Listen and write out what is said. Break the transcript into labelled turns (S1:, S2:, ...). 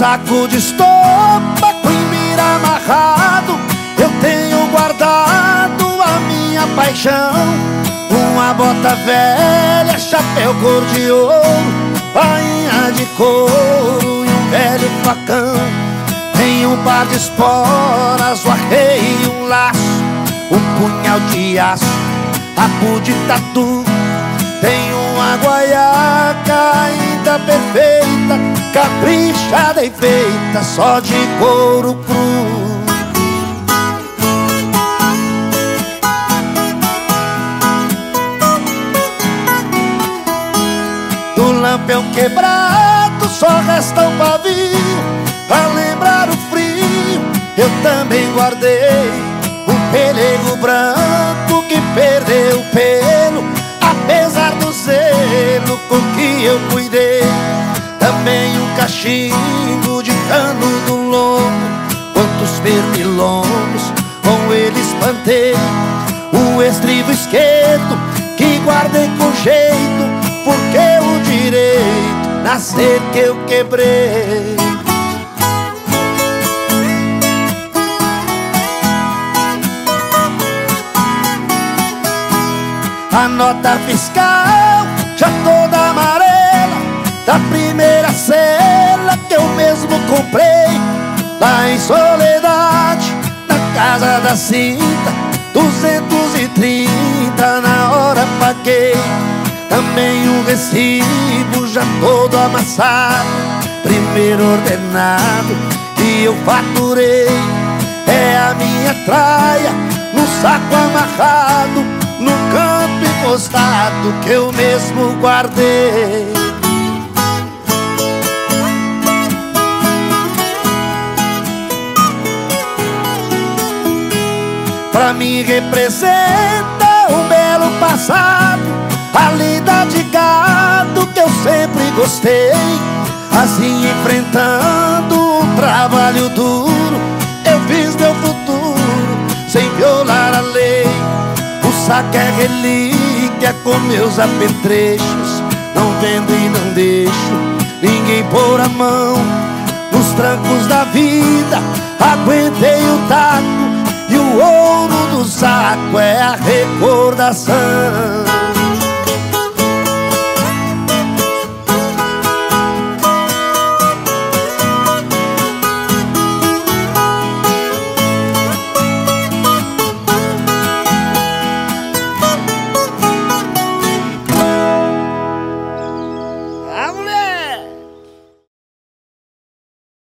S1: saco de estopa com mira amarrado, eu tenho guardado a minha paixão. Uma bota velha, chapéu cor de ouro, bainha de couro e um velho facão. Tem um par de esporas, o arreio e um laço, um punhal de aço, rabo de tatu. Tem uma guaiaca ainda perfeita, caprichada e feita só de couro cru. Do lampião quebrado só resta um pavio, pra lembrar o frio eu também guardei um pelego branco que perdeu o pelo, apesar do zelo com que eu cuidei. Também um cachimbo de cano do lombo, quantos pernilongos com ele espantei. O estribo esquerdo que guardei com jeito, porque o direito nascer que eu quebrei. A nota fiscal já toda amarela, da primeira cela que eu mesmo comprei lá em Soledade, na casa da Cinta, 230 na hora paguei. Também um recibo já todo amassado, primeiro ordenado que eu faturei. É a minha traia no saco amarrado, no canto encostado que eu mesmo guardei. Pra mim representa um belo passado, a lida de gado que eu sempre gostei. Assim enfrentando um trabalho duro, eu fiz meu futuro sem violar a lei. O saco é relíquia com meus apetrechos, não vendo e não deixo ninguém pôr a mão. Nos trancos da vida aguentei o taco, e o ouro do saco é a recordação.